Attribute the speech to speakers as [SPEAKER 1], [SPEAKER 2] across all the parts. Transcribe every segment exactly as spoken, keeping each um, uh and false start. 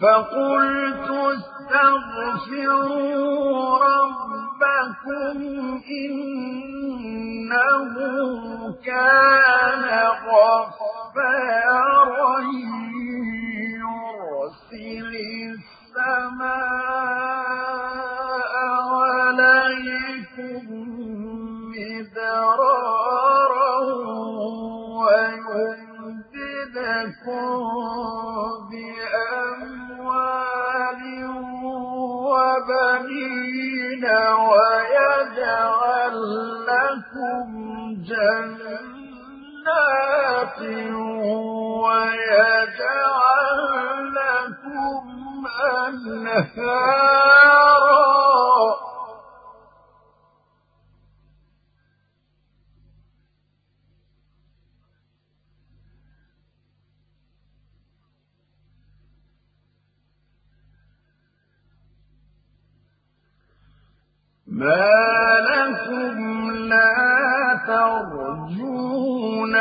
[SPEAKER 1] فقلت استغفروا ربكم إنه كان غفارا يرسل السماء عليكم مدرارا ويمددكم بأموال وبنين ويجعل لكم جنات ويجعل لكم أنهارا ما لكم لا ترجون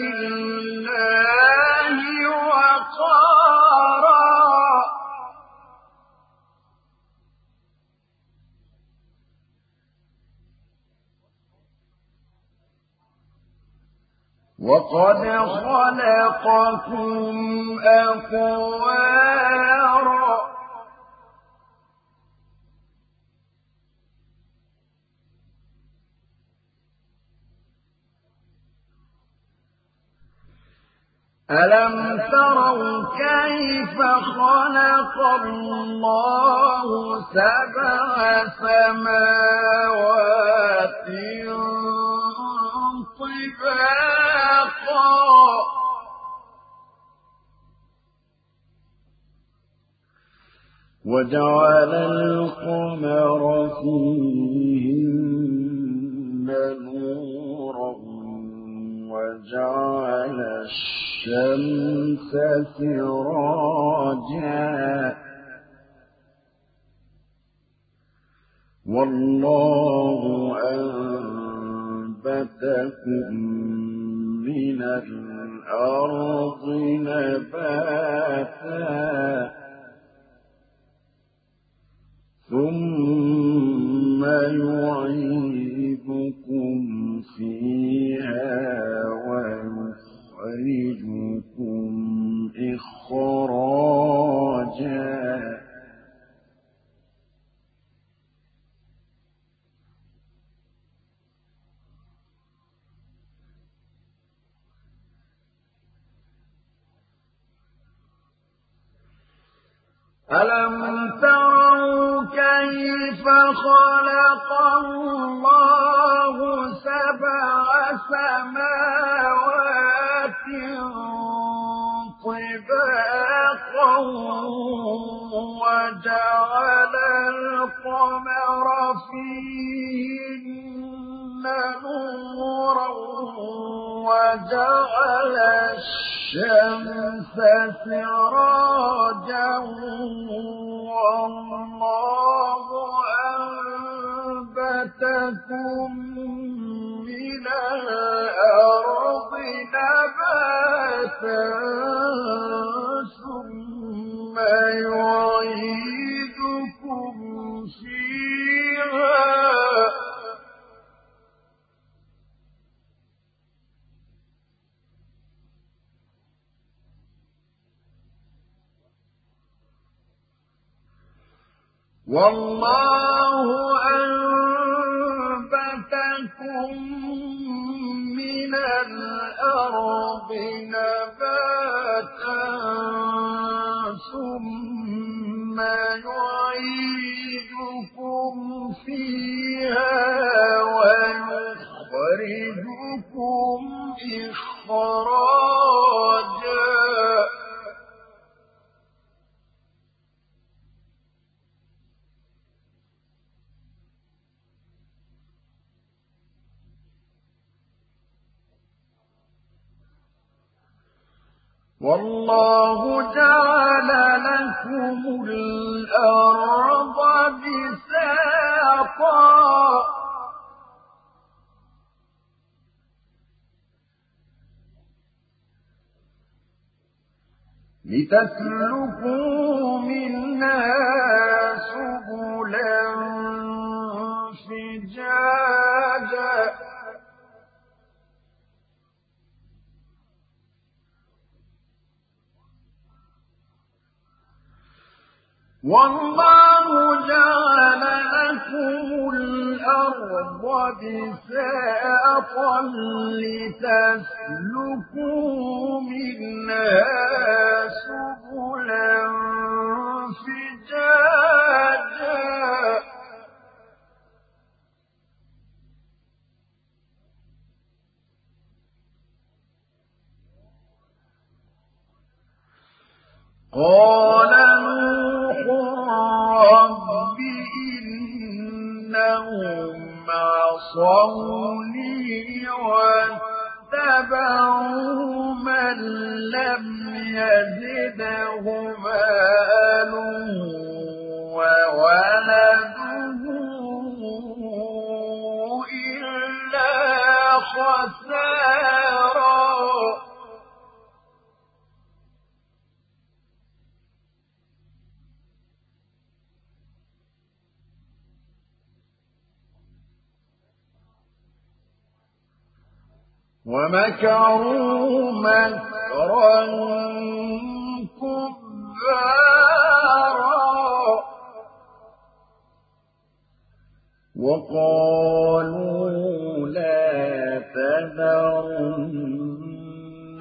[SPEAKER 1] لله وقارا وقد خلقكم أطوارا ألم تروا كيف خلق الله سبع سماوات طباقا وجعل القمر فيهن نورا وجعل الشمس سراجا والله أنبتكم من الأرض نباتا ثم يعيدكم فيها ويخرجكم إخراجا ألم تروا كيف خلق الله سبع سماوات طباقا وجعل القمر فيهن نورا وجعل الشمس سراجا والله أنبتكم من الأرض نباتا ثم يعيدكم فيها والله أنبتكم من الأرض نباتا ثم يعيدكم فيها ويخرجكم إخراجا والله جعل لكم الأرض بساطا لتسلكوا منها سبلا فجاجا والله جعل لكم الأرض بساطا لتسلكوا منها سبلا فجاجا قال نوح رب إنهم عصوني واتبعوا من لم يزده ماله وولده إلا خسارا ومكروا مكرا كبارا وقالوا لا تذرن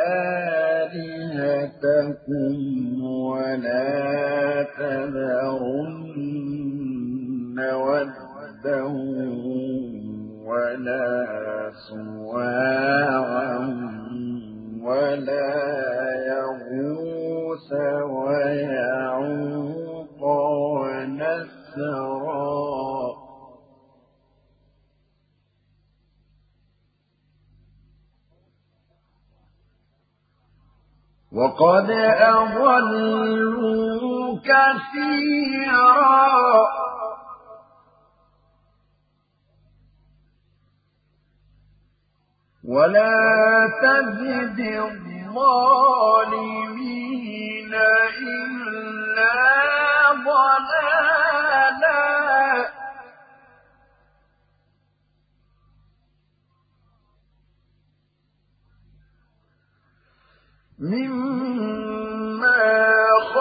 [SPEAKER 1] آلهتكم ولا تذرن ودا ولا سواعا ولا يغوث ويعوق ونسرا وقد أضلوا كثيرا ولا تزد الظالمين إلا ضلالا مما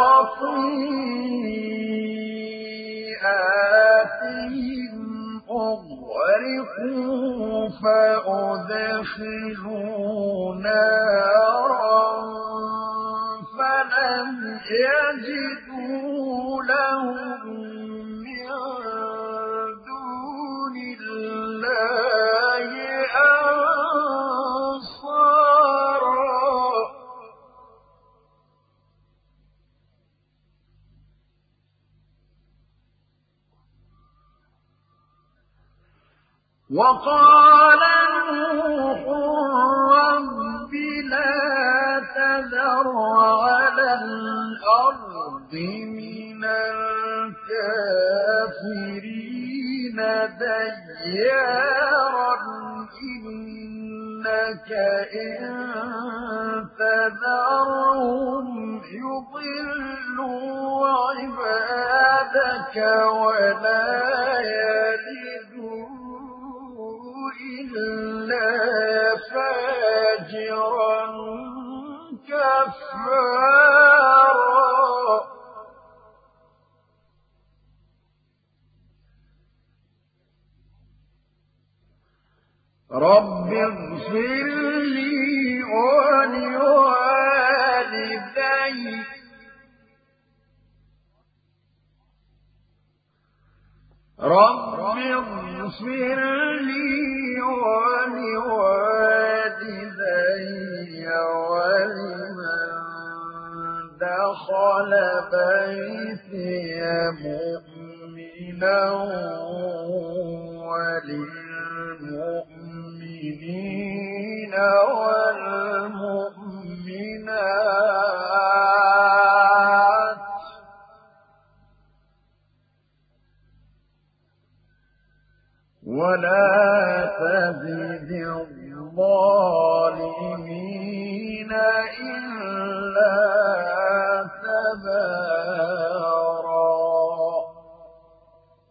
[SPEAKER 1] خطيئاتهم أغرقوا فأدخلوا نارا فلم يجدوا لهم من دون الله أنصارا وقال نوح رب لا تذر على الأرض من الكافرين ديارا إنك إن تذرهم يضلوا عبادك ولا يلدوا إلا فاجرا كفارا رب اغفر لي ولوالدي رب اغفر لي ولوالدي ولمن دخل بيتي مؤمنا وللمؤمنين والمؤمنات ولا تزد الظالمين إلا تبارا